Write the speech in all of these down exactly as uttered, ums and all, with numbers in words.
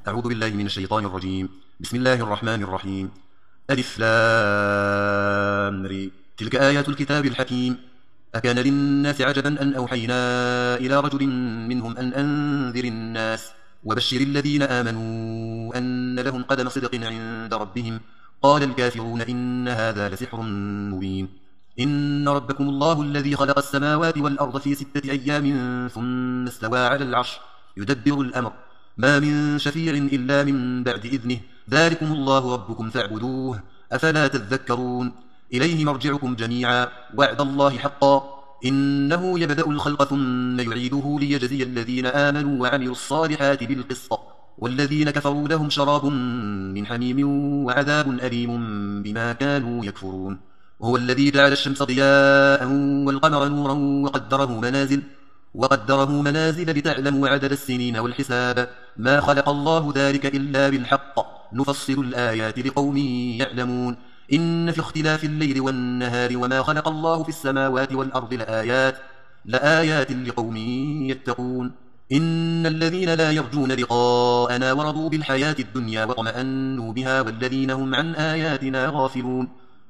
أعوذ بالله من الشيطان الرجيم. بسم الله الرحمن الرحيم. ألف لام ر. تلك آيات الكتاب الحكيم. أكان للناس عجبا أن أوحينا إلى رجل منهم أن أنذر الناس وبشر الذين آمنوا أن لهم قدم صدق عند ربهم. قال الكافرون إن هذا لسحر مبين. إن ربكم الله الذي خلق السماوات والأرض في ستة أيام ثم استوى على العرش يدبر الأمر ما من شفيع إلا من بعد إذنه ذلكم الله ربكم فاعبدوه أفلا تذكرون. إليه مرجعكم جميعا وعد الله حقا إنه يبدأ الخلق ثم يعيده ليجزي الذين آمنوا وعملوا الصالحات بالقسط والذين كفروا لهم شراب من حميم وعذاب أليم بما كانوا يكفرون. هو الذي جعل الشمس ضياء والقمر نورا وقدره منازل وقدره منازل لتعلموا عدد السنين والحساب ما خلق الله ذلك إلا بالحق نفصل الآيات لقوم يعلمون. إن في اختلاف الليل والنهار وما خلق الله في السماوات والأرض لآيات لآيات لقوم يتقون. إن الذين لا يرجون لقاءنا ورضوا بالحياة الدنيا واطمأنوا بها والذين هم عن آياتنا غافلون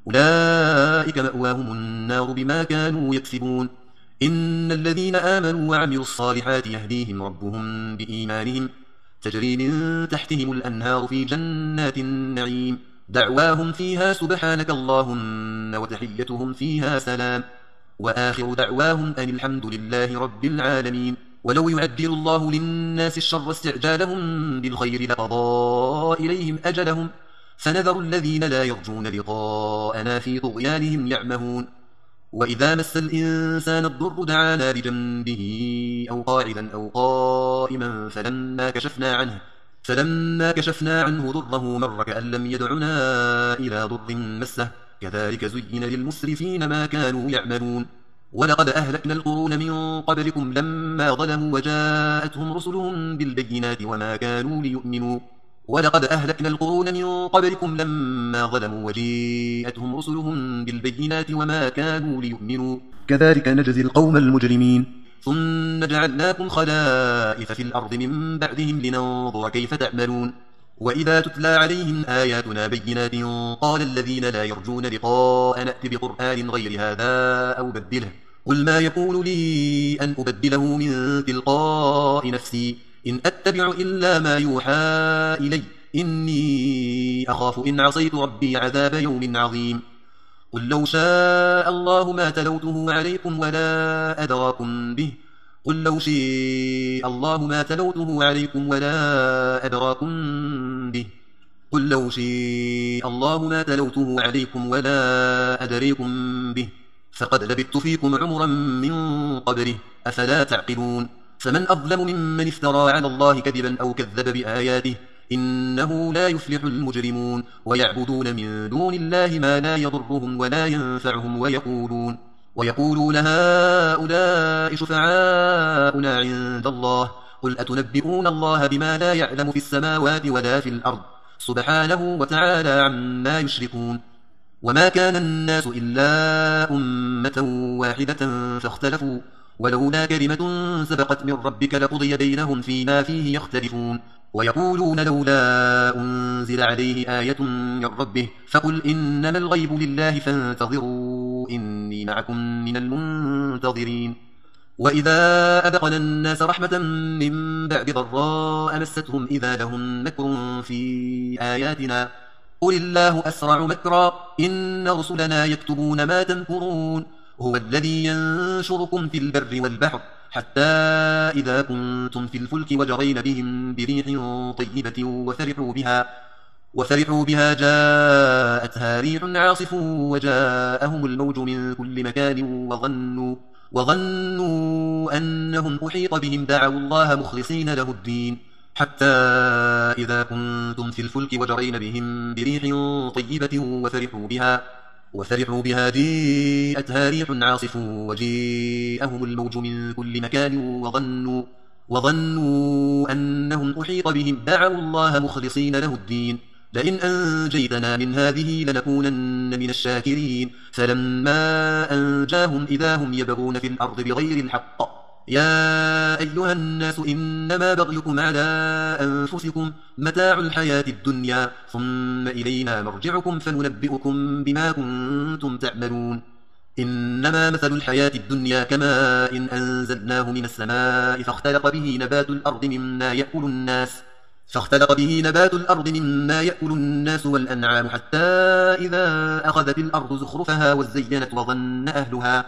أولئك مأواهم النار بما كانوا يكسبون. إن الذين آمنوا وعملوا الصالحات يهديهم ربهم بإيمانهم تجري من تحتهم الأنهار في جنات النعيم دعواهم فيها سبحانك اللهم وتحيتهم فيها سلام وآخر دعواهم أن الحمد لله رب العالمين. ولو يعجل الله للناس الشر استعجالهم بالخير لقضى إليهم أجلهم فنذر الذين لا يرجون لقاءنا في طغيانهم يعمهون. وإذا مس الإنسان الضر دعانا لجنبه أو قاعدا أو قائما فلما كشفنا عنه فلما كشفنا عنه ضره مر كأن لم يدعنا إلى ضر مسه كذلك زين للمسرفين ما كانوا يعملون. ولقد أهلكنا القرون من قبلكم لما ظلموا وجاءتهم رسلهم بالبينات وما كانوا ليؤمنوا ولقد أهلكنا القرون من قبلكم لما ظلموا وجاءتهم رسلهم بالبينات وما كانوا ليؤمنوا كذلك نجزي القوم المجرمين. ثم جعلناكم خلائف في الأرض من بعدهم لننظر كيف تعملون. وإذا تتلى عليهم آياتنا بينات قال الذين لا يرجون لقاء نأت بقرآن غير هذا أو بدله قل ما يكون لي أن أبدله من تلقاء نفسي إن أتبع إلا ما يوحى إلي إني أخاف إن عصيت ربي عذاب يوم عظيم. قل لو شاء الله ما تلوته عليكم ولا أدراكم به قل لو شاء الله ما تلوته عليكم ولا أدراكم به قل لو شاء الله ما تلوته عليكم ولا أدريكم به فقد لبثت فيكم عمرا من قبله أفلا تعقلون. فمن أظلم ممن افترى على الله كذبا أو كذب بآياته إنه لا يفلح المجرمون. ويعبدون من دون الله ما لا يضرهم ولا ينفعهم ويقولون ويقولون هؤلاء شفعاؤنا عند الله قل أتنبئون الله بما لا يعلم في السماوات ولا في الأرض سبحانه وتعالى عما يشركون. وما كان الناس إلا أمة واحدة فاختلفوا ولولا كلمة سبقت من ربك لقضي بينهم فيما فيه يختلفون. ويقولون لولا أنزل عليه آية من ربه فقل إنما الغيب لله فانتظروا إني معكم من المنتظرين. وإذا أذقنا الناس رحمة من بعد ضراء مستهم إذا لهم مكر في آياتنا قل الله أسرع مكرا إن رسلنا يكتبون ما تمكرون. هو الذي ينشركم في البر والبحر حتى إذا كنتم في الفلك وجرين بهم بريح طيبة وفرحوا بها وفرحوا بها جاءتها ريح عاصف وجاءهم الموج من كل مكان وظنوا وظنوا أنهم أحيط بهم دعوا الله مخلصين له الدين حتى إذا كنتم في الفلك وجرين بهم بريح طيبة وفرحوا بها وفرحوا بها جاءتها ريح عاصف وجاءهم الموج من كل مكان وظنوا وظنوا أنهم أحيط بهم دعوا الله مخلصين له الدين لئن أنجيتنا من هذه لنكونن من الشاكرين. فلما أنجاهم إذا هم يبغون في الأرض بغير الحق يا أيها الناس إنما بغيكم على أنفسكم متاع الحياة الدنيا ثم إلينا مرجعكم فننبئكم بما كنتم تعملون إنما مثل الحياة الدنيا كماء إن أنزلناه من السماء فاختلط به نبات الأرض مما يأكل الناس فاختلط به نبات الأرض مما يأكل الناس والأنعام حتى إذا أخذت الأرض زخرفها وزينت وظن أهلها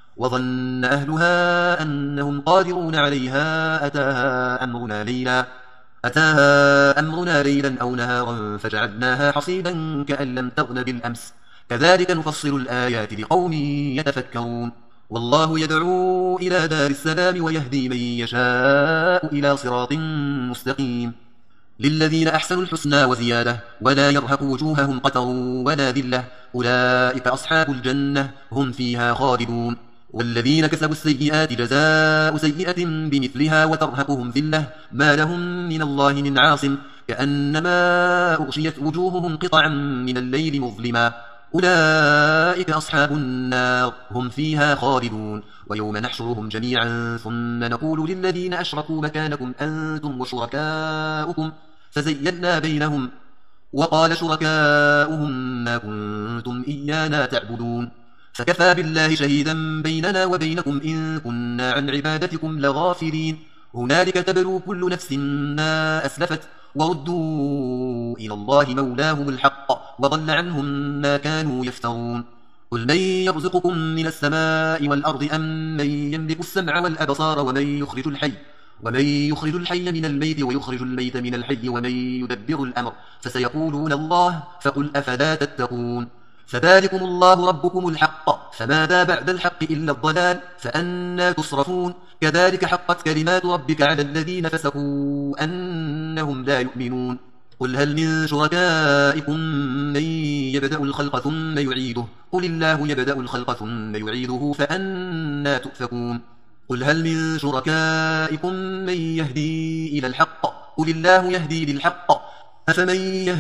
وظن أهلها أنهم قادرون عليها أتاها أمرنا ليلا أتاها أمرنا ليلا أو نهارا فجعلناها حصيدا كأن لم تغن بالأمس كذلك نفصل الآيات لقوم يتفكرون والله يدعو إلى دار السلام ويهدي من يشاء إلى صراط مستقيم للذين أحسنوا الحسنى وزيادة ولا يرهق وجوههم قتر ولا ذلة أولئك أصحاب الجنة هم فيها خالدون والذين كسبوا السيئات جزاء سيئة بمثلها وترهقهم ذلة ما لهم من الله من عاصم كأنما أغشيت وجوههم قطعا من الليل مظلما أولئك أصحاب النار هم فيها خالدون ويوم نحشرهم جميعا ثم نقول للذين أشركوا مكانكم أنتم وشركاؤكم فزينا بينهم وقال شركاؤهم ما كنتم إيانا تعبدون فكفى بالله شهيدا بيننا وبينكم إن كنا عن عبادتكم لغافلين هنالك تبلو كل نفس ما أسلفت وردوا إلى الله مولاهم الحق وضل عنهم ما كانوا يفترون قل من يرزقكم من السماء والأرض أم من يملك السمع والأبصار ومن يخرج الحي ومن يخرج الحي من الميت ويخرج الميت من الحي ومن يدبر الأمر فسيقولون الله فقل أفلا تتقون فذلكم الله ربكم الحق فماذا بعد الحق إلا الضلال فأنا تصرفون كذلك حقت كلمات ربك على الذين فسقوا أنهم لا يؤمنون قل هل من شركائكم من يبدأ الخلق ثم يعيده قل الله يبدأ الخلق ثم يعيده فأنا تؤفكون قل هل من شركائكم من يهدي إلى الحق قل الله يهدي للحق أفمن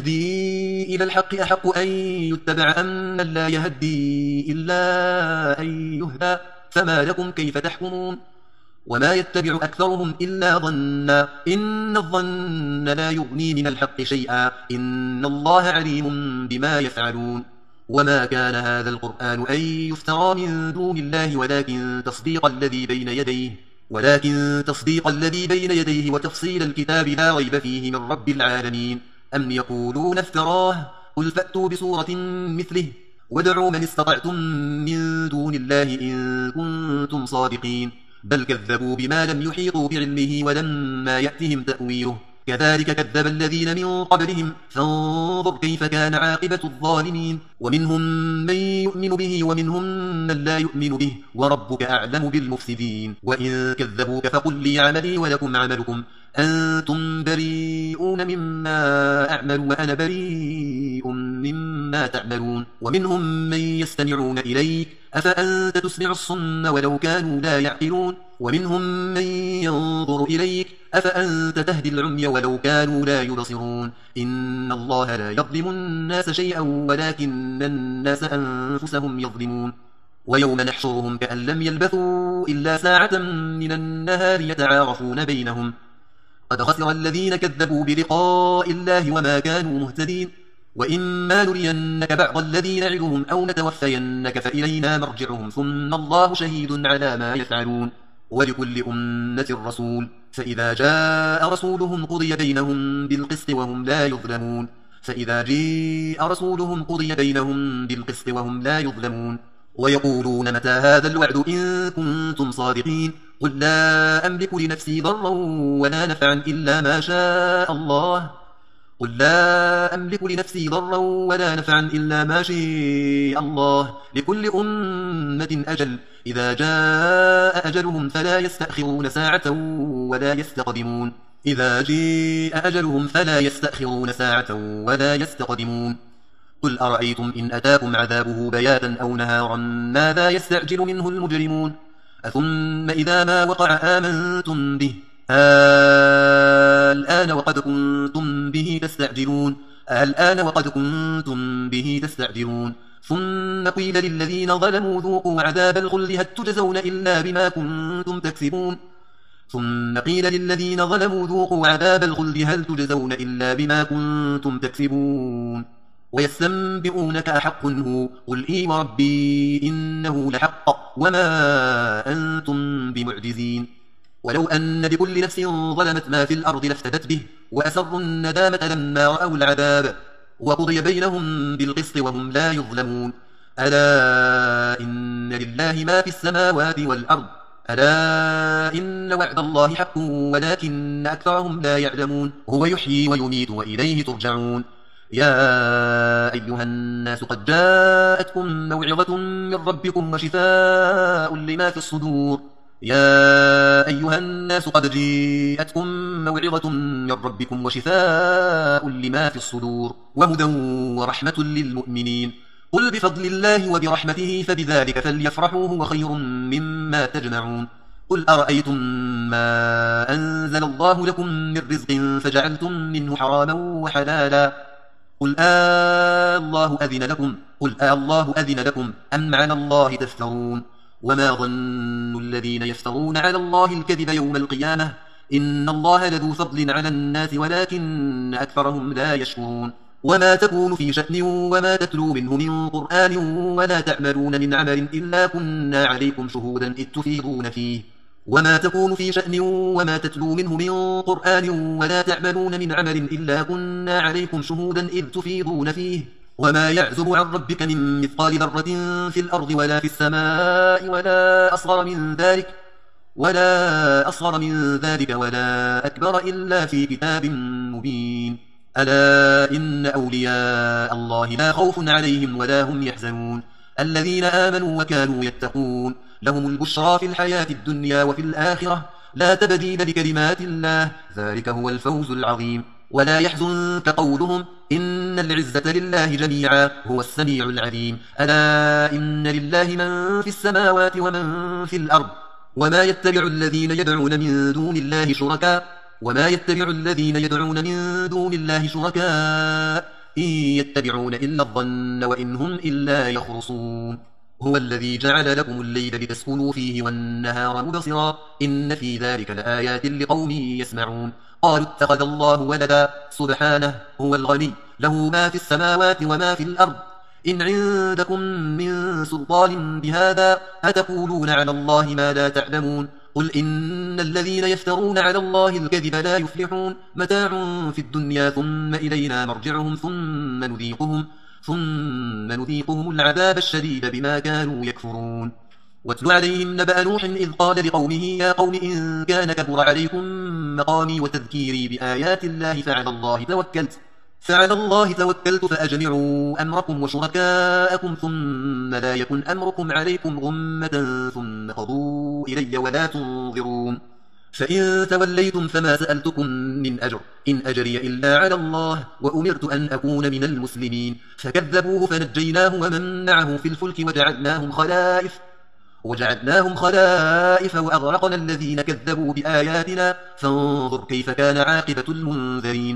يهدي إلى الحق أحق أن يتبع أم من لا يهدي إلا أن يهدى فما لكم كيف تحكمون وما يتبع أكثرهم إلا ظنا إن الظن لا يغني من الحق شيئا إن الله عليم بما يفعلون وما كان هذا القرآن أن يفترى من دون الله ولكن تصديق الذي بين يديه ولكن تصديق الذي بين يديه وتفصيل الكتاب لا ريب فيه من رب العالمين أم يقولون افتراه قل فأتوا بسورة مثله وادعوا من استطعتم من دون الله إن كنتم صادقين بل كذبوا بما لم يحيطوا بعلمه ولما يأتهم تأويله كذلك كذب الذين من قبلهم فانظر كيف كان عاقبة الظالمين ومنهم من يؤمن به ومنهم من لا يؤمن به وربك أعلم بالمفسدين وإن كذبوك فقل لي عملي ولكم عملكم أنتم بريئون مما أعمل وأنا بريء مما تعملون ومنهم من يستمعون إليك أفأنت تسمع الصم ولو كانوا لا يعقلون ومنهم من ينظر إليك أفأنت تهدي العمي ولو كانوا لا يبصرون إن الله لا يظلم الناس شيئا ولكن الناس أنفسهم يظلمون ويوم نحشرهم كأن لم يلبثوا إلا ساعة من النهار يتعارفون بينهم قد خسر الذين كذبوا بلقاء الله وما كانوا مهتدين وإما نرينك بعض الذي نعدهم أو نتوفينك فإلينا مرجعهم ثم الله شهيد على ما يفعلون ولكل أمة رسول فإذا جاء رسولهم قضي بينهم بالقسط وهم لا يظلمون فإذا جاء رسولهم قضي بينهم بالقسط وهم لا يظلمون ويقولون متى هذا الوعد إن كنتم صادقين قل لا أملك لنفسي ضرا ولا نفعا إلا ما شاء الله قل لا أملك لنفسي ضرا ولا نفعا إلا ما شاء الله لكل أمة أجل إذا جاء أجلهم فلا يستأخرون ساعة ولا يستقدمون إذا جاء أجلهم فلا يستأخرون ساعة ولا يستقدمون قل أرأيتم إن أتاكم عذابه بياتا أو نهارا ماذا يستعجل منه المجرمون أثم إذا ما وقع آمنتم به الآن وقد كنتم به تستعجلون الآن وقد كنتم به تستعجلون ثم قيل للذين ظلموا ذوقوا عذاب الخلد هل تجزون إلا بما كنتم تكسبون ثم قيل للذين ظلموا ذوقوا عذاب الخلد هل تجزون إلا بما كنتم تكسبون ويستنبئونك أحق هو قل إي وربي إنه لحق وما أنتم بمعجزين ولو أن لكل نفس ظلمت ما في الأرض لافتدت به وأسروا الندامة لما رأوا العذاب وقضي بينهم بالقسط وهم لا يظلمون ألا إن لله ما في السماوات والأرض ألا إن وعد الله حق ولكن أكثرهم لا يعلمون هو يحيي ويميت وإليه ترجعون يا أيها الناس قد جاءتكم موعظة من ربكم وشفاء لما في الصدور يا أيها الناس قد جاءتكم موعظة من ربكم وشفاء لما في الصدور وهدى ورحمة للمؤمنين قل بفضل الله وبرحمته فبذلك فليفرحوا هو خير مما تجمعون قل أرأيتم ما أنزل الله لكم من رزق فجعلتم منه حراما وحلالا قل آه الله أذن لكم قل آه الله أذن لكم أم على الله تفترون وما ظن الذين يفترون على الله الكذب يوم القيامة إن الله لذو فضل على الناس ولكن أكثرهم لا يشكرون وما تكون في شأن وما تتلو منه من قرآن ولا تعملون من عمل إلا كنا عليكم شهودا إذ تفيضون فيه وما تكون في شأن وما تتلو منه من قرآن ولا تعملون من عمل إلا كنا عليكم شهودا إذ تفيضون فيه وما يعزب عن ربك من مثقال ذرة في الأرض ولا في السماء ولا أصغر من ذلك ولا أصغر من ذلك ولا أكبر إلا في كتاب مبين ألا إن أولياء الله لا خوف عليهم ولا هم يحزنون الذين آمنوا وكانوا يتقون لهم البشرى في الحياة الدنيا وفي الآخرة لا تبديل لكلمات الله ذلك هو الفوز العظيم ولا يحزنك قولهم إن العزة لله جميعا هو السميع العليم ألا إن لله من في السماوات ومن في الأرض وما يتبع الذين يدعون من دون الله شركاء وما يتبع الذين يدعون من دون الله شركاء إن يتبعون إلا الظن وإن هم إلا يخرصون هو الذي جعل لكم الليل لتسكنوا فيه والنهار مبصرا إن في ذلك لآيات لقوم يسمعون قالوا اتخذ الله ولدا سبحانه هو الغني له ما في السماوات وما في الأرض إن عندكم من سلطان بهذا أتقولون على الله ما لا تعلمون قل إن الذين يفترون على الله الكذب لا يفلحون متاع في الدنيا ثم إلينا مرجعهم ثم نذيقهم ثم نذيقهم العذاب الشديد بما كانوا يكفرون واتل عليهم نبأ نوح إذ قال لقومه يا قوم إن كان كبر عليكم مقامي وتذكيري بآيات الله فعلى الله توكلت فعلى الله توكلت فأجمعوا أمركم وشركاءكم ثم لا يكن أمركم عليكم غمة ثم قضوا إلي ولا تنظرون فإن توليتم فما سألتكم من أجر إن أجري إلا على الله وأمرت أن أكون من المسلمين فكذبوه فنجيناه ومن معه في الفلك وجعلناهم خلائف وجعلناهم خلائف وأغرقنا الذين كذبوا بآياتنا فانظر كيف كان عاقبة المنذرين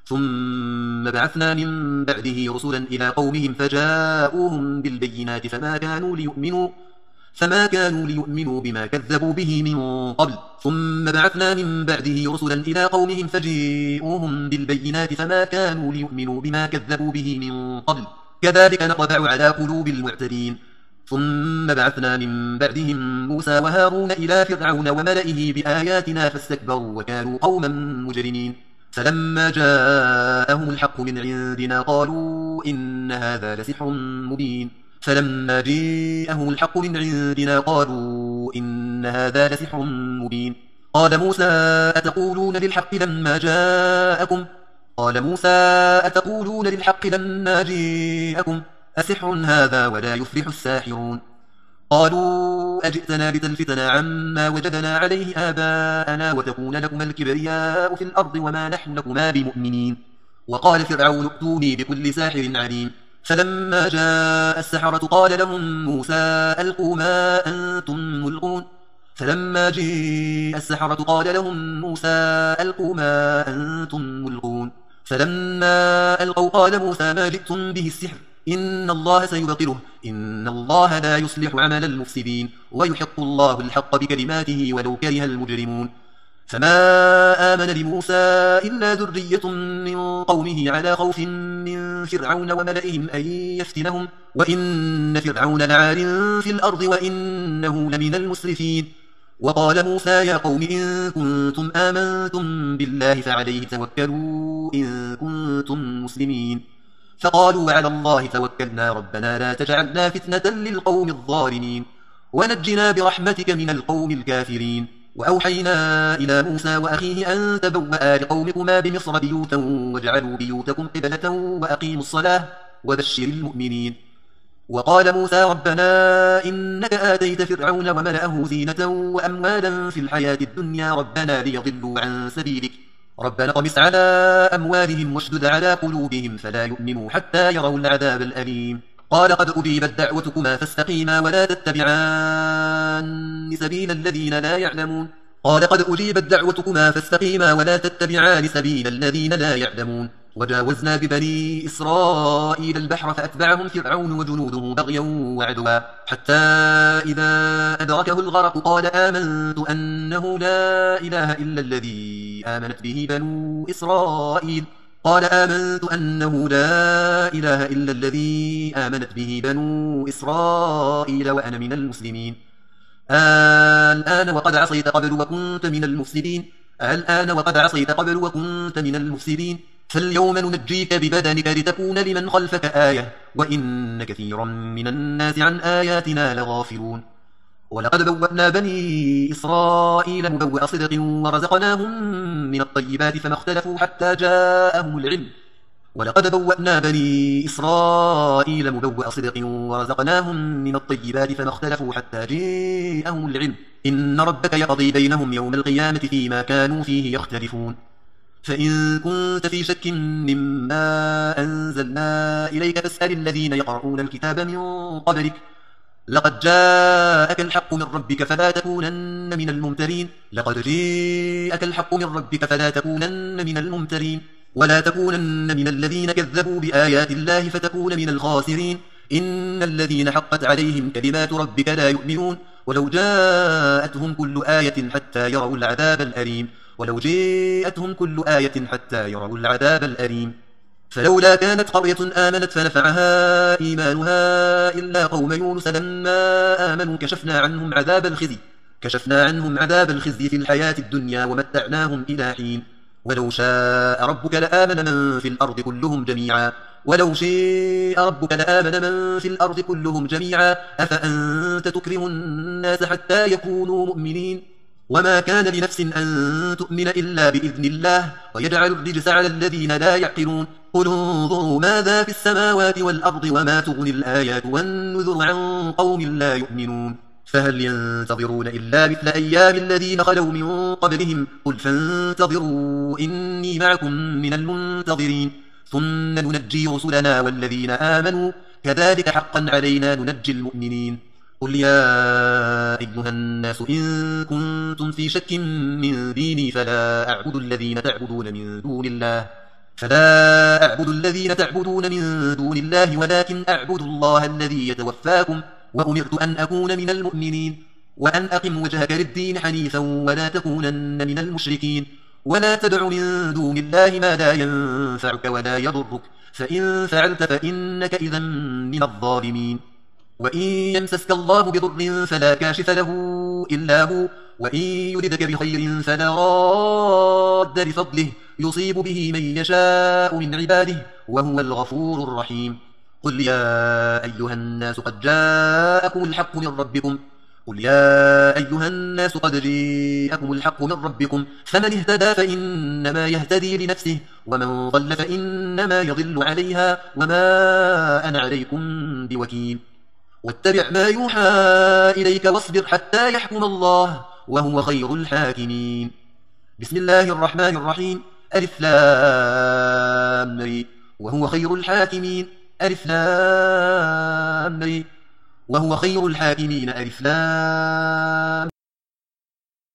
ثم بعثنا من بعده رسلا إلى قومهم فجاءوهم بالبينات فما كانوا ليؤمنوا فما كانوا ليؤمنوا بما كذبوا به من قبل ثم بعثنا من بعده رسلا إلى قومهم فجاءوهم بالبينات فما كانوا ليؤمنوا بما كذبوا به من قبل كذلك نطبع على قلوب المعتدين ثم بعثنا من بعدهم موسى وهارون إلى فرعون وملئه بآياتنا فاستكبروا وكانوا قوما مجرمين فلما جاءهم الحق من عندنا قالوا إن هذا لسحر مبين فلما جاءهم الحق من عندنا قالوا إن هذا لسحر مبين قال موسى أتقولون للحق لما جاءكم قال موسى أتقولون للحق لما جاءكم أسحر هذا ولا يفلح الساحرون قالوا أجئتنا لتلفتنا عما وجدنا عليه آباءنا وتكون لكما الكبرياء في الأرض وما نحن لكما بمؤمنين وقال فرعون ائتوني بكل ساحر عليم فلما جاء السحرة قال لهم موسى ألقوا ما أنتم ملقون فلما جاء السحرة قال لهم موسى ألقوا ما أنتم ملقون فلما ألقوا قال موسى ما جئتم به السحر إن الله سيبطله إن الله لا يصلح عمل المفسدين ويحق الله الحق بكلماته ولو كره المجرمون فما آمن لموسى إلا ذرية من قومه على خوف من فرعون وملئهم أن يفتنهم وإن فرعون لعال في الأرض وإنه لمن المسرفين. وقال موسى يا قوم إن كنتم آمنتم بالله فعليه توكلوا إن كنتم مسلمين. فقالوا على الله توكلنا ربنا لا تجعلنا فتنة للقوم الظالمين ونجنا برحمتك من القوم الكافرين. وأوحينا إلى موسى وأخيه أن تبوأ لقومكما بمصر بيوتا واجعلوا بيوتكم قبلة وأقيموا الصلاة وبشر المؤمنين. وقال موسى ربنا إنك آتيت فرعون وملأه زينة وأموالا في الحياة الدنيا ربنا ليضلوا عن سبيلك ربنا طمس على أموالهم واشدد على قلوبهم فلا يؤمنوا حتى يروا العذاب الأليم. قال قد أجيبت دعوتكما فاستقيما ولا تتبعان سبيل الذين لا يعلمون. قال قد أجيبت دعوتكما فاستقيما ولا تتبعان سبيل الذين لا يعلمون. وجاوزنا ببني إسرائيل البحر فأتبعهم فرعون وجنوده بغيا وعدوا حتى إذا أدركه الغرق قال آمنت أنه لا إله إلا الذي آمنت به بنو إسرائيل قال آمنت أنه لا إله إلا الذي آمنت به بنو إسرائيل وأنا من المسلمين. الآن وقد عصيت قبل وكنت من المفسدين الآن وقد عصيت قبل وكنت من المفسدين فاليوم ننجيك ببدنك لتكون لمن خلفك آية وإن كثيرا من الناس عن آياتنا لغافلون. ولقد بوأنا بني إسرائيل مبوأ صدق ورزقناهم من الطيبات فما اختلفوا حتى جاءهم العلم ولقد بوأنا بني إسرائيل مبوأ صدق ورزقناهم من الطيبات فما اختلفوا حتى جاءهم العلم إن ربك يقضي بينهم يوم القيامة فيما كانوا فيه يختلفون. فإن كنت في شك مما أنزلنا إليك فاسأل الذين يقرؤون الكتاب من قبلك لقد جاءك الحق من ربك فلا تكونن من الممترين لقد جاءك الحق من ربك فلا تكونن من الممترين ولا تكونن من الذين كذبوا بآيات الله فتكون من الخاسرين. إن الذين حقت عليهم كلمات ربك لا يؤمنون ولو جاءتهم كل آية حتى يروا العذاب الأليم ولو جاءتهم كل آية حتى يروا العذاب الأليم. فلولا كانت قرية آمنت فنفعها إيمانها إلا قوم يونس لما آمنوا كشفنا عنهم عذاب الخزي كشفنا عنهم عذاب الخزي في الحياة الدنيا ومتعناهم إلى حين. ولو شاء ربك لآمن من في الأرض كلهم جميعا ولو شاء ربك لآمن من في الأرض كلهم جميعا أفأنت تكره الناس حتى يكونوا مؤمنين وما كان لنفس أن تؤمن إلا بإذن الله ويجعل الرجس على الذين لا يعقلون. قل انظروا ماذا في السماوات والأرض وما تغني الآيات والنذر عن قوم لا يؤمنون. فهل ينتظرون إلا مثل أيام الذين خلوا من قبلهم قل فانتظروا إني معكم من المنتظرين ثم ننجي رسلنا والذين آمنوا كذلك حقا علينا ننجي المؤمنين. قل يا أيها الناس إن كنتم في شك من ديني فلا أعبد الذين تعبدون من دون الله فلا أعبد الذين تعبدون من دون الله ولكن أعبد الله الذي يتوفاكم وأمرت أن أكون من المؤمنين وأن أقم وجهك للدين حنيفا ولا تكونن من المشركين ولا تدع من دون الله ما لا ينفعك ولا يضرك فإن فعلت فإنك إذا من الظالمين. وإن يمسسك الله بضر فلا كاشف له إلا هو وإن يردك بخير فلا راد لفضله يصيب به من يشاء من عباده وهو الغفور الرحيم. قل يا أيها الناس قد جاءكم الحق من ربكم قل يا أيها الناس قد جاءكم الحق من ربكم فمن اهتدى فإنما يهتدي لنفسه ومن ضل فإنما يضل عليها وما أنا عليكم بوكيل. واتبع ما يوحى إليك واصبر حتى يحكم الله وهو خير الحاكمين. بسم الله الرحمن الرحيم ألف لام ر وهو خير الحاكمين ألف لام ر وهو خير الحاكمين ألف لام